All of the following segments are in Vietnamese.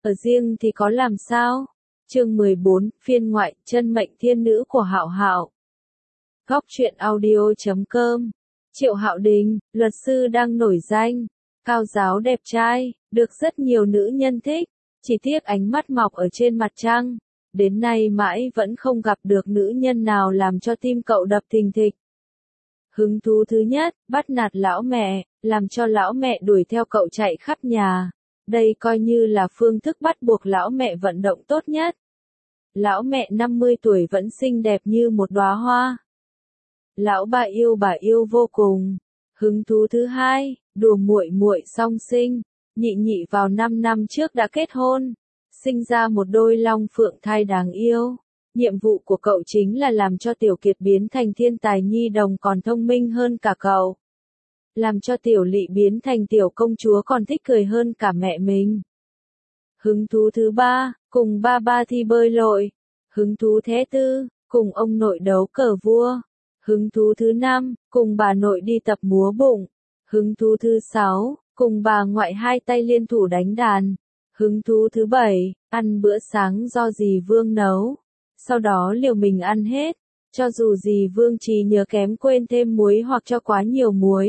ở riêng thì có làm sao? Chương 14, phiên ngoại, chân mệnh thiên nữ của Hạo Hạo. Góc truyện audio.com. Triệu Hạo Đình, luật sư đang nổi danh, cao giáo đẹp trai, được rất nhiều nữ nhân thích, chỉ tiếc ánh mắt mọc ở trên mặt trăng, đến nay mãi vẫn không gặp được nữ nhân nào làm cho tim cậu đập thình thịch. Hứng thú thứ nhất, bắt nạt lão mẹ, làm cho lão mẹ đuổi theo cậu chạy khắp nhà. Đây coi như là phương thức bắt buộc lão mẹ vận động tốt nhất. Lão mẹ 50 tuổi vẫn xinh đẹp như một đóa hoa. Lão bà yêu vô cùng. Hứng thú thứ hai, đùa muội muội song sinh, nhị nhị vào 5 năm trước đã kết hôn, sinh ra một đôi long phượng thai đáng yêu. Nhiệm vụ của cậu chính là làm cho Tiểu Kiệt biến thành thiên tài nhi đồng còn thông minh hơn cả cậu. Làm cho Tiểu Lị biến thành tiểu công chúa còn thích cười hơn cả mẹ mình. Hứng thú thứ ba, cùng ba ba thi bơi lội. Hứng thú thứ tư, cùng ông nội đấu cờ vua. Hứng thú thứ năm, cùng bà nội đi tập múa bụng. Hứng thú thứ sáu, cùng bà ngoại hai tay liên thủ đánh đàn. Hứng thú thứ bảy, ăn bữa sáng do dì Vương nấu. Sau đó liều mình ăn hết, cho dù dì Vương trí nhớ kém quên thêm muối hoặc cho quá nhiều muối.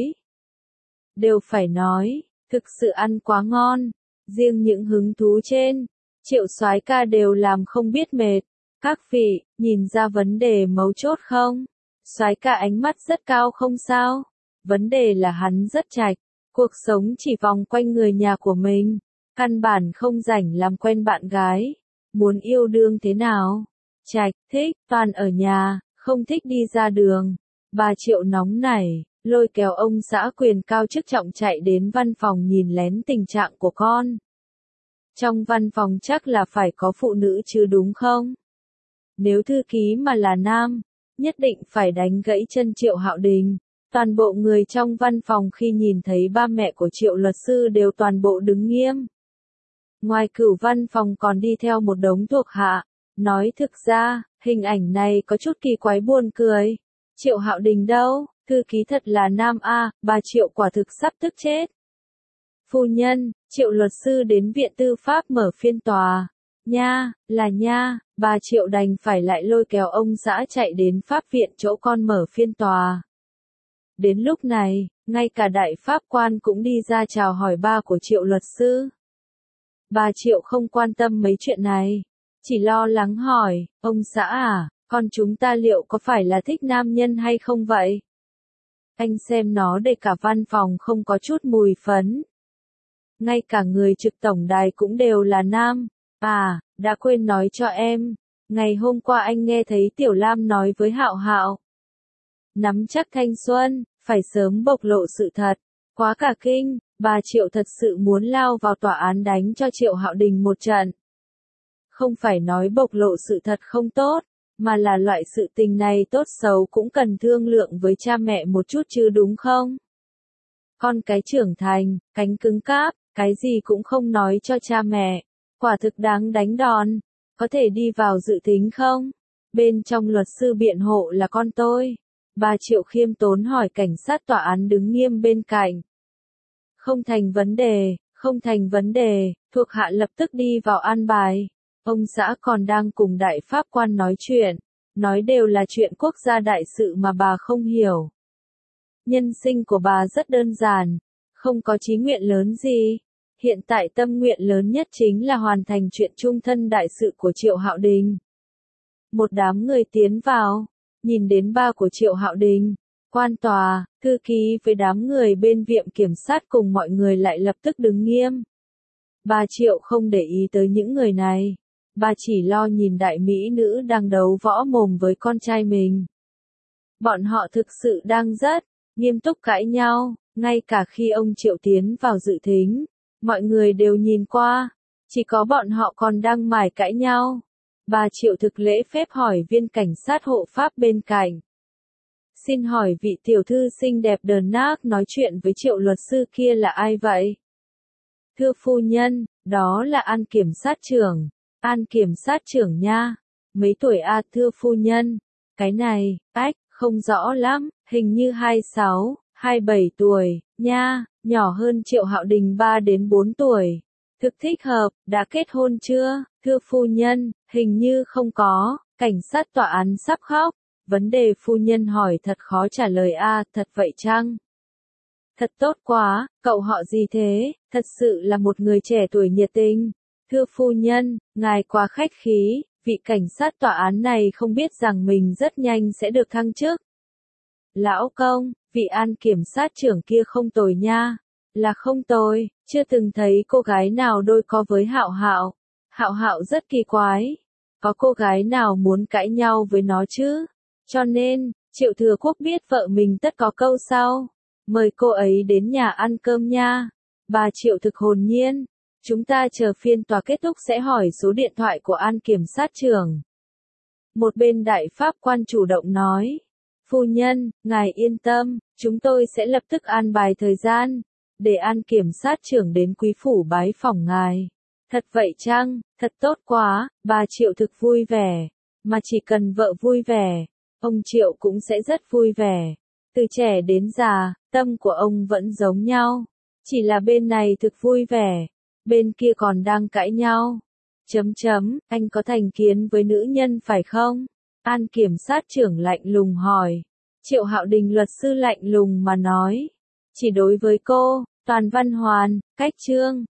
Đều phải nói, thực sự ăn quá ngon. Riêng những hứng thú trên, Triệu soái ca đều làm không biết mệt. Các vị, nhìn ra vấn đề mấu chốt không? Soái ca ánh mắt rất cao không sao? Vấn đề là hắn rất chạch, cuộc sống chỉ vòng quanh người nhà của mình, căn bản không rảnh làm quen bạn gái. Muốn yêu đương thế nào? Chạch, thích, toàn ở nhà, không thích đi ra đường. Bà Triệu nóng nảy, lôi kéo ông xã quyền cao chức trọng chạy đến văn phòng nhìn lén tình trạng của con. Trong văn phòng chắc là phải có phụ nữ chứ đúng không? Nếu thư ký mà là nam, nhất định phải đánh gãy chân Triệu Hạo Đình. Toàn bộ người trong văn phòng khi nhìn thấy ba mẹ của Triệu luật sư đều toàn bộ đứng nghiêm. Ngoài cửu văn phòng còn đi theo một đống thuộc hạ. Nói thực ra, hình ảnh này có chút kỳ quái buồn cười. Triệu Hạo Đình đâu? Thư ký thật là nam a, bà Triệu quả thực sắp tức chết. Phu nhân, Triệu luật sư đến viện tư pháp mở phiên tòa. Nha, là nha, bà Triệu đành phải lại lôi kéo ông xã chạy đến pháp viện chỗ con mở phiên tòa. Đến lúc này, ngay cả đại pháp quan cũng đi ra chào hỏi ba của Triệu luật sư. Bà Triệu không quan tâm mấy chuyện này, chỉ lo lắng hỏi, ông xã à, con chúng ta liệu có phải là thích nam nhân hay không vậy? Anh xem nó để cả văn phòng không có chút mùi phấn. Ngay cả người trực tổng đài cũng đều là nam. À, đã quên nói cho em, ngày hôm qua anh nghe thấy Tiểu Lam nói với Hạo Hạo. Nắm chắc thanh xuân, phải sớm bộc lộ sự thật. Quá cả kinh, bà Triệu thật sự muốn lao vào tòa án đánh cho Triệu Hạo Đình một trận. Không phải nói bộc lộ sự thật không tốt, mà là loại sự tình này tốt xấu cũng cần thương lượng với cha mẹ một chút chứ đúng không? Con cái trưởng thành, cánh cứng cáp, cái gì cũng không nói cho cha mẹ. Quả thực đáng đánh đòn. Có thể đi vào dự tính không? Bên trong luật sư biện hộ là con tôi. Bà Triệu khiêm tốn hỏi cảnh sát tòa án đứng nghiêm bên cạnh. Không thành vấn đề, không thành vấn đề, thuộc hạ lập tức đi vào an bài. Ông xã còn đang cùng đại pháp quan nói chuyện. Nói đều là chuyện quốc gia đại sự mà bà không hiểu. Nhân sinh của bà rất đơn giản, không có chí nguyện lớn gì. Hiện tại tâm nguyện lớn nhất chính là hoàn thành chuyện chung thân đại sự của Triệu Hạo Đình. Một đám người tiến vào, nhìn đến ba của Triệu Hạo Đình, quan tòa, thư ký với đám người bên viện kiểm sát cùng mọi người lại lập tức đứng nghiêm. Bà Triệu không để ý tới những người này, bà chỉ lo nhìn đại mỹ nữ đang đấu võ mồm với con trai mình. Bọn họ thực sự đang rất nghiêm túc cãi nhau, ngay cả khi ông Triệu tiến vào dự thính. Mọi người đều nhìn qua, chỉ có bọn họ còn đang mải cãi nhau. Bà Triệu thực lễ phép hỏi viên cảnh sát hộ pháp bên cạnh. Xin hỏi vị tiểu thư xinh đẹp đờn nác nói chuyện với Triệu luật sư kia là ai vậy? Thưa phu nhân, đó là An kiểm sát trưởng. An kiểm sát trưởng nha. Mấy tuổi à thưa phu nhân? Cái này, không rõ lắm, hình như 26, 27 tuổi, nha. Nhỏ hơn Triệu Hạo Đình 3 đến 4 tuổi. Thực thích hợp, đã kết hôn chưa? Thưa phu nhân, hình như không có. Cảnh sát tòa án sắp khóc. Vấn đề phu nhân hỏi thật khó trả lời a, thật vậy chăng? Thật tốt quá, cậu họ gì thế? Thật sự là một người trẻ tuổi nhiệt tình. Thưa phu nhân, ngài quá khách khí, vị cảnh sát tòa án này không biết rằng mình rất nhanh sẽ được thăng chức. Lão công, vị an kiểm sát trưởng kia không tồi nha. Là không tồi, chưa từng thấy cô gái nào đôi co với Hạo Hạo. Hạo Hạo rất kỳ quái. Có cô gái nào muốn cãi nhau với nó chứ? Cho nên, Triệu Thừa Quốc biết vợ mình tất có câu sau. Mời cô ấy đến nhà ăn cơm nha. Bà Triệu thực hồn nhiên. Chúng ta chờ phiên tòa kết thúc sẽ hỏi số điện thoại của an kiểm sát trưởng. Một bên đại pháp quan chủ động nói. Phu nhân, ngài yên tâm, chúng tôi sẽ lập tức an bài thời gian, để an kiểm sát trưởng đến quý phủ bái phỏng ngài. Thật vậy chăng, thật tốt quá, bà Triệu thực vui vẻ. Mà chỉ cần vợ vui vẻ, ông Triệu cũng sẽ rất vui vẻ. Từ trẻ đến già, tâm của ông vẫn giống nhau. Chỉ là bên này thực vui vẻ, bên kia còn đang cãi nhau. Anh có thành kiến với nữ nhân phải không? An kiểm sát trưởng lạnh lùng hỏi. Triệu Hạo Đình luật sư lạnh lùng mà nói. Chỉ đối với cô, Toàn Văn Hoàn, Cách Trương,